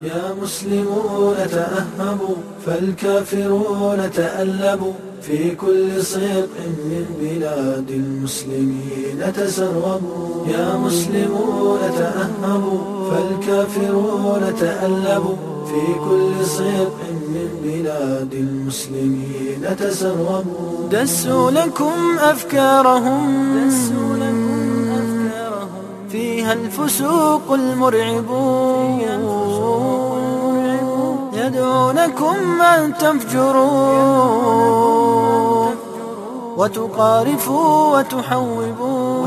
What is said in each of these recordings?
يا مسلمون تأهبوا فالكافرون تألبوا في كل صدق من بلاد المسلمين تسربوا. يا مسلمون تأهبوا فالكافرون تألبوا في كل صدق من بلاد المسلمين تسربوا. دسوا لكم أفكارهم فيها الفسوق المرعب، يدعونكم أن تفجروا وتقارفوا وتحوبوا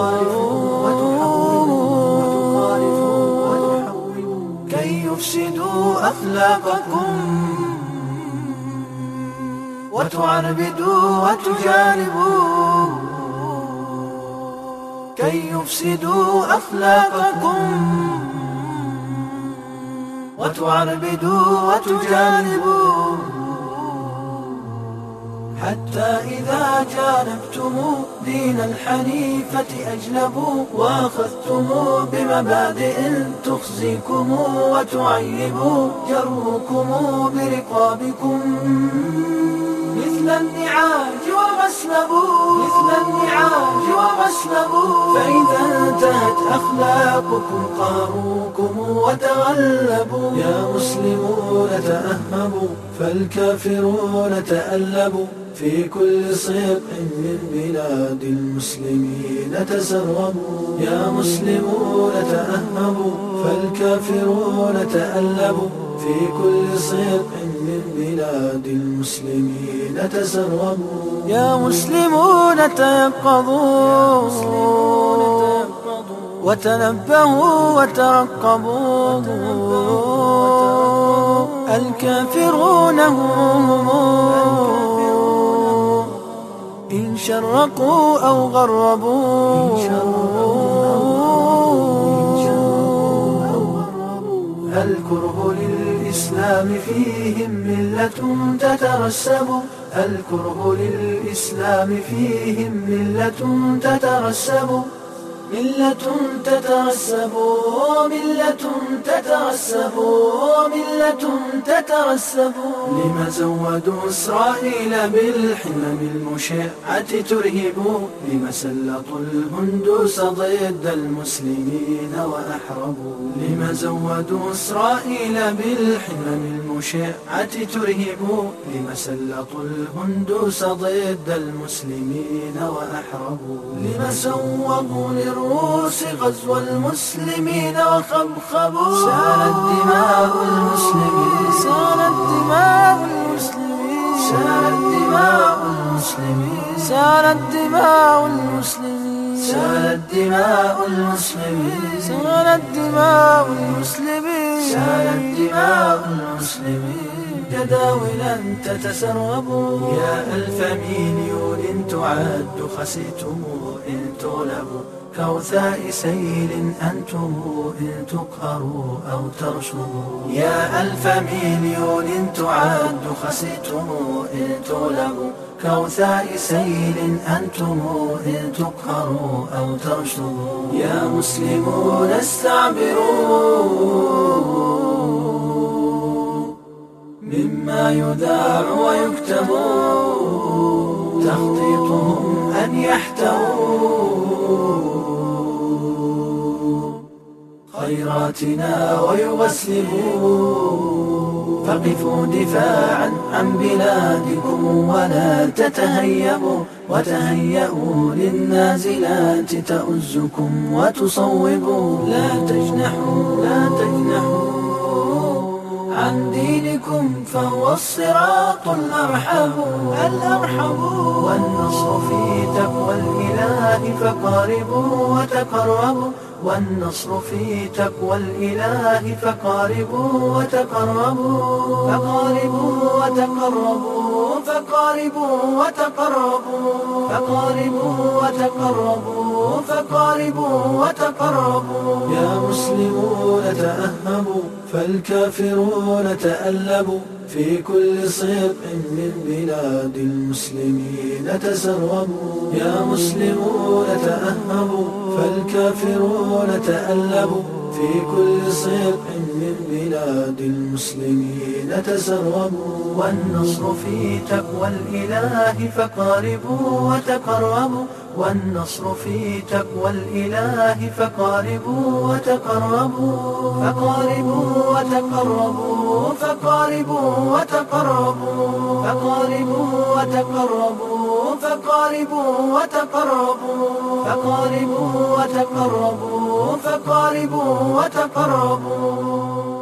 كي يفسدوا أخلاقكم وتعربدوا وتجانبوا كي يفسدوا أخلاقكم وتعربدوا وتجانبوا، حتى إذا جانبتم دين الحنيفة أجلبوا وأخذتم بمبادئ تخزيكم وتعيب، جروكم برقابكم مثل النعاج وغسلبوا فإذا انتهت أخلاقكم قاروكم وتغلبوا. يا مسلمون تأهبوا فالكافرون تألبوا في كل صدق من بلاد المسلمين تسربوا. يا مسلمون تأهبوا فالكافرون تألبوا في كل صدق من بلاد المسلمين تسربوا. يا مسلمون تيقظوا وتنبهوا وترقبوا، الكافرون هم إن شرقوا أو غربوا. الكره للإسلام فيهم ملة تترسب، الكره للإسلام فيهم ملة تترسب، ملة تترسب لما زودوا إسرائيل بالحمم المشعة ترهب، لما سلطوا الهندوس ضد المسلمين وأحربوا، لما زودوا إسرائيل بالحمم المشعة ترهب، لما سلطوا الهندوس ضد المسلمين وأحربوا، لما سوغوا للروس غزو المسلمين وخبخبوا. سالت دماء المسلمين جداولا تتسرب. يا ألف مليون تعد خسيتم إن تغلبوا، كوثاء سيل أنتم إن تقهروا أو ترشدوا. يا ألف مليون تعد خسيتم إن تغلبوا، كوثاء سيل أنتم إن تقهروا أو ترشدوا. يا مسلمون استعبروا مما يذاع ويكتب، تخطيطهم أن يحتووا خيراتنا ويغسلوا، فقفوا دفاعا عن بلادكم ولا تتهيبوا، وتهيئوا للنازلات تؤزكم وتصوبوا. لا تجنحوا عن دينكم فهو الصراط الأرحب، والنصر في تقوى الإله فقاربوا وتقربوا، والنصر في تقوى الإله فقاربوا وتقربوا، فقاربوا وتقربوا. يا مسلمون تأهبوا فالكافرون تألبوا في كل صدق من بلاد المسلمين تسربوا. يا مسلمون تأهبوا فالكافرون تألبوا في كل صدق من بلاد المسلمين تسربوا. والنصر في تقوى الإله فقاربوا وتقربوا، والنصر في تقوى الإله فقاربوا وتقربوا، فقاربوا وتقربوا، فقاربوا وتقربوا، فقاربوا وتقربوا، فقاربوا وتقربوا، فقاربوا وتقربوا، فقاربوا وتقربوا.